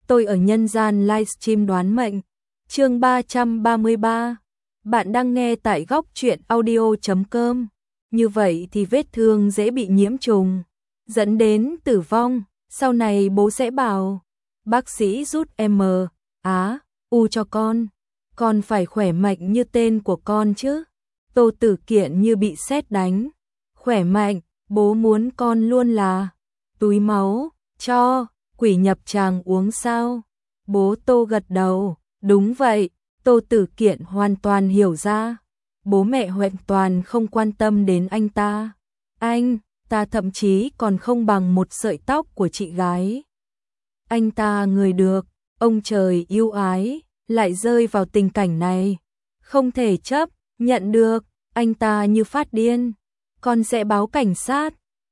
tôi ở nhân gian livestream đoán mệnh. Chương 333. Bạn đang nghe tại góc truyện audio.com. Như vậy thì vết thương dễ bị nhiễm trùng, dẫn đến tử vong. Sau này bố sẽ bảo, bác sĩ rút u cho con phải khỏe mạnh như tên của con chứ. Tô Tử Kiện như bị sét đánh. Khỏe mạnh, bố muốn con luôn là túi máu cho quỷ nhập tràng uống sao? Bố Tô gật đầu, đúng vậy. Tô Tử Kiện hoàn toàn hiểu ra, bố mẹ hoàn toàn không quan tâm đến anh ta. Anh ta thậm chí còn không bằng một sợi tóc của chị gái. Anh ta người được ông trời yêu ái, lại rơi vào tình cảnh này, không thể chấp nhận được. Anh ta như phát điên, con sẽ báo cảnh sát.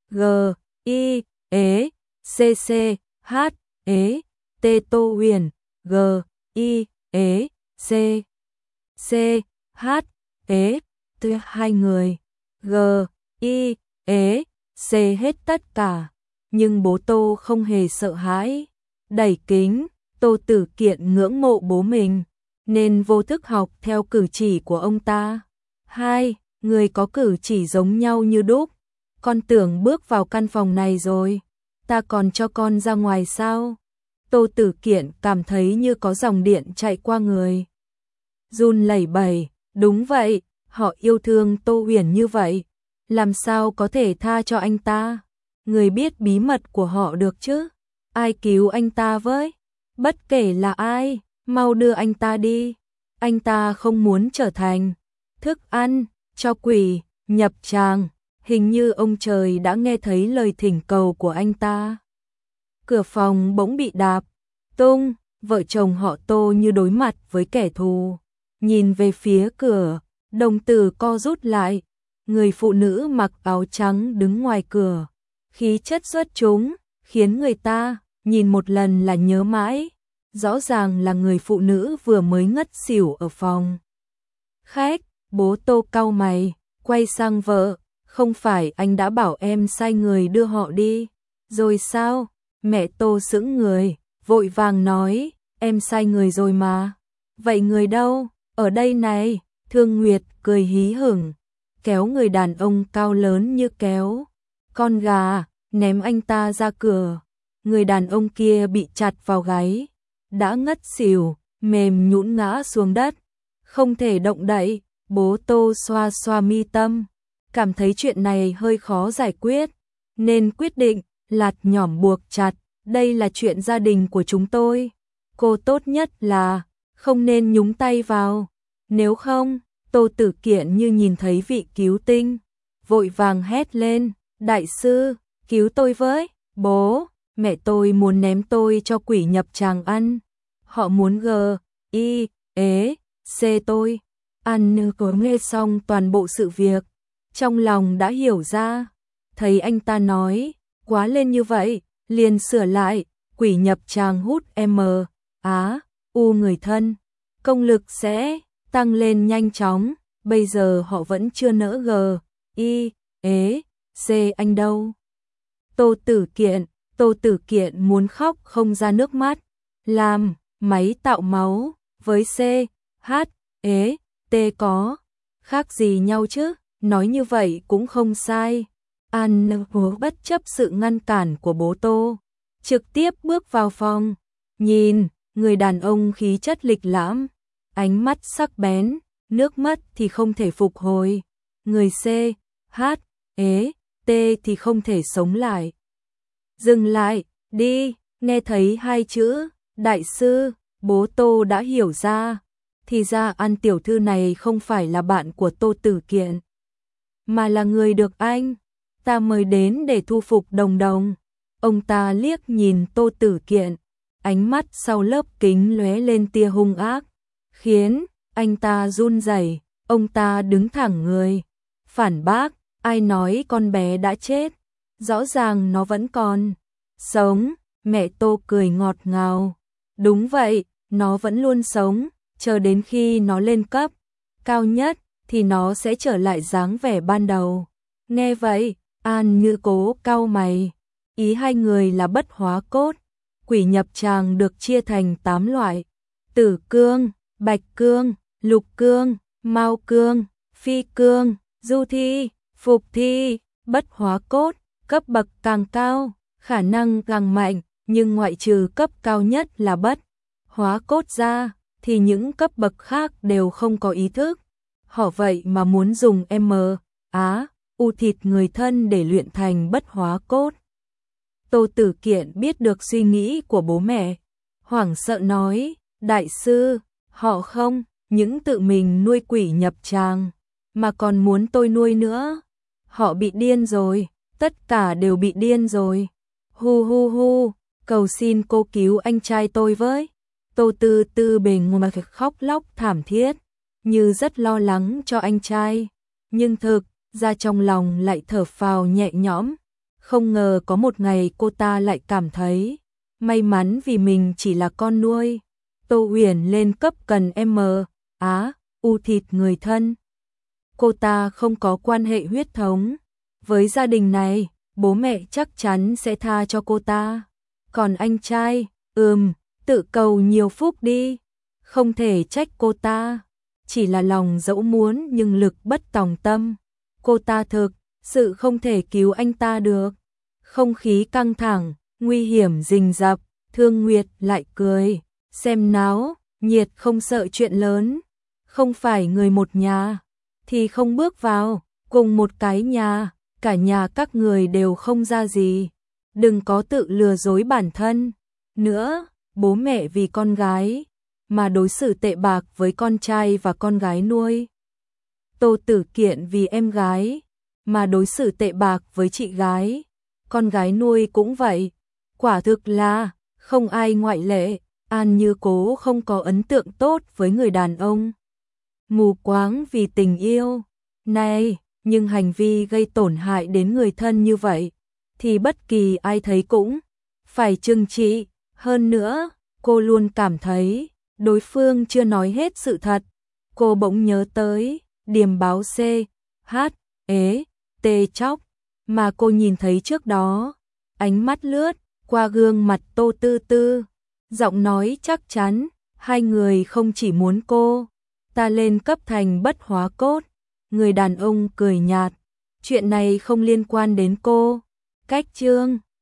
G.I.E.C.C.H.E.T. Tô Huyền. G.I.E.C.C.H.E.T. Hai người G.I.E.C. hết tất cả. Nhưng bố Tô không hề sợ hãi. Đẩy kính, Tô Tử Kiện ngưỡng mộ bố mình, nên vô thức học theo cử chỉ của ông ta. Hai người có cử chỉ giống nhau như đúc. Con tưởng bước vào căn phòng này rồi, ta còn cho con ra ngoài sao? Tô Tử Kiện cảm thấy như có dòng điện chạy qua người. Run lẩy bẩy, đúng vậy, họ yêu thương Tô Huyền như vậy, làm sao có thể tha cho anh ta? Người biết bí mật của họ được chứ? Ai cứu anh ta với? Bất kể là ai, mau đưa anh ta đi. Anh ta không muốn trở thành thức ăn cho quỷ nhập tràng. Hình như ông trời đã nghe thấy lời thỉnh cầu của anh ta. Cửa phòng bỗng bị đạp tung, vợ chồng họ Tô như đối mặt với kẻ thù. Nhìn về phía cửa, đồng tử co rút lại. Người phụ nữ mặc áo trắng đứng ngoài cửa, khí chất xuất chúng, khiến người ta nhìn một lần là nhớ mãi. Rõ ràng là người phụ nữ vừa mới ngất xỉu ở phòng khách. Bố Tô cau mày, quay sang vợ, không phải anh đã bảo em sai người đưa họ đi rồi sao? Mẹ Tô sững người, vội vàng nói, em sai người rồi mà. Vậy người đâu? Ở đây này. Thương Nguyệt cười hí hửng, kéo người đàn ông cao lớn như kéo con gà, ném anh ta ra cửa. Người đàn ông kia bị chặt vào gáy, đã ngất xỉu, mềm nhũn ngã xuống đất, không thể động đậy. Bố Tô xoa xoa mi tâm, cảm thấy chuyện này hơi khó giải quyết, nên quyết định lạt nhỏm buộc chặt. Đây là chuyện gia đình của chúng tôi, cô tốt nhất là không nên nhúng tay vào, nếu không. Tô Tử Kiện như nhìn thấy vị cứu tinh, vội vàng hét lên, đại sư, cứu tôi với. Bố, mẹ tôi muốn ném tôi cho quỷ nhập tràng ăn, họ muốn G.I.E.C. tôi ăn. Có nghe xong toàn bộ sự việc, trong lòng đã hiểu ra. Thấy anh ta nói quá lên như vậy, liền sửa lại, quỷ nhập tràng hút người thân, công lực sẽ tăng lên nhanh chóng. Bây giờ họ vẫn chưa nỡ G.I.E.C. anh đâu. Tô Tử Kiện muốn khóc không ra nước mắt. Làm máy tạo máu với C.H.E.T. có khác gì nhau chứ? Nói như vậy cũng không sai. Bất chấp sự ngăn cản của bố Tô, trực tiếp bước vào phòng. Nhìn người đàn ông khí chất lịch lãm, ánh mắt sắc bén, nước mắt thì không thể phục hồi, người C.H.E.T. thì không thể sống lại. Dừng lại, đi. Nghe thấy hai chữ đại sư, bố Tô đã hiểu ra. Thì ra An tiểu thư này không phải là bạn của Tô Tử Kiện, mà là người được anh ta mời đến để thu phục Đồng Đồng. Ông ta liếc nhìn Tô Tử Kiện, ánh mắt sau lớp kính lóe lên tia hung ác, khiến anh ta run rẩy. Ông ta đứng thẳng người, phản bác, ai nói con bé đã chết, rõ ràng nó vẫn còn sống. Mẹ Tô cười ngọt ngào, đúng vậy, nó vẫn luôn sống, chờ đến khi nó lên cấp cao nhất thì nó sẽ trở lại dáng vẻ ban đầu. Nghe vậy, An Như Cố cau mày, ý hai người là bất hóa cốt, Quỷ nhập tràng được chia thành 8 loại: tử cương, bạch cương, lục cương, mao cương, phi cương, du thi, phục thi, bất hóa cốt. Cấp bậc càng cao, khả năng càng mạnh, nhưng ngoại trừ cấp cao nhất là bất hóa cốt ra, thì những cấp bậc khác đều không có ý thức. Họ vậy mà muốn dùng u thịt người thân để luyện thành bất hóa cốt. Tô Tử Kiện biết được suy nghĩ của bố mẹ, hoảng sợ nói: đại sư, họ không những tự mình nuôi quỷ nhập tràng, mà còn muốn tôi nuôi nữa. Họ bị điên rồi, tất cả đều bị điên rồi. Hu hu hu, cầu xin cô cứu anh trai tôi với. Tô Tư Tư bề ngoài khóc lóc thảm thiết, như rất lo lắng cho anh trai, nhưng thực ra trong lòng lại thở phào nhẹ nhõm. Không ngờ có một ngày cô ta lại cảm thấy may mắn vì mình chỉ là con nuôi. Tô Huyền lên cấp cần u thịt người thân. Cô ta không có quan hệ huyết thống với gia đình này, bố mẹ chắc chắn sẽ tha cho cô ta. Còn anh trai, tự cầu nhiều phúc đi, không thể trách cô ta. Chỉ là lòng dẫu muốn nhưng lực bất tòng tâm. Cô ta thực sự không thể cứu anh ta được. Không khí căng thẳng, nguy hiểm rình rập, Thương Nguyệt lại cười. Xem náo, nhiệt không sợ chuyện lớn. Không phải người một nhà, thì không bước vào, cùng một cái nhà, cả nhà các người đều không ra gì. Đừng có tự lừa dối bản thân. Nữa, bố mẹ vì con gái mà đối xử tệ bạc với con trai và con gái nuôi. Tô Tử Kiện vì em gái mà đối xử tệ bạc với chị gái, con gái nuôi cũng vậy. Quả thực là không ai ngoại lệ. An Như Cố không có ấn tượng tốt với người đàn ông mù quáng vì tình yêu này, nhưng hành vi gây tổn hại đến người thân như vậy thì bất kỳ ai thấy cũng phải trừng trị. Hơn nữa, cô luôn cảm thấy đối phương chưa nói hết sự thật. Cô bỗng nhớ tới điềm báo T Chóc mà cô nhìn thấy trước đó. Ánh mắt lướt qua gương mặt Tô Tư Tư, giọng nói chắc chắn: hai người không chỉ muốn cô ta lên cấp thành bất hóa cốt. Người đàn ông cười nhạt: chuyện này không liên quan đến cô. Cách chương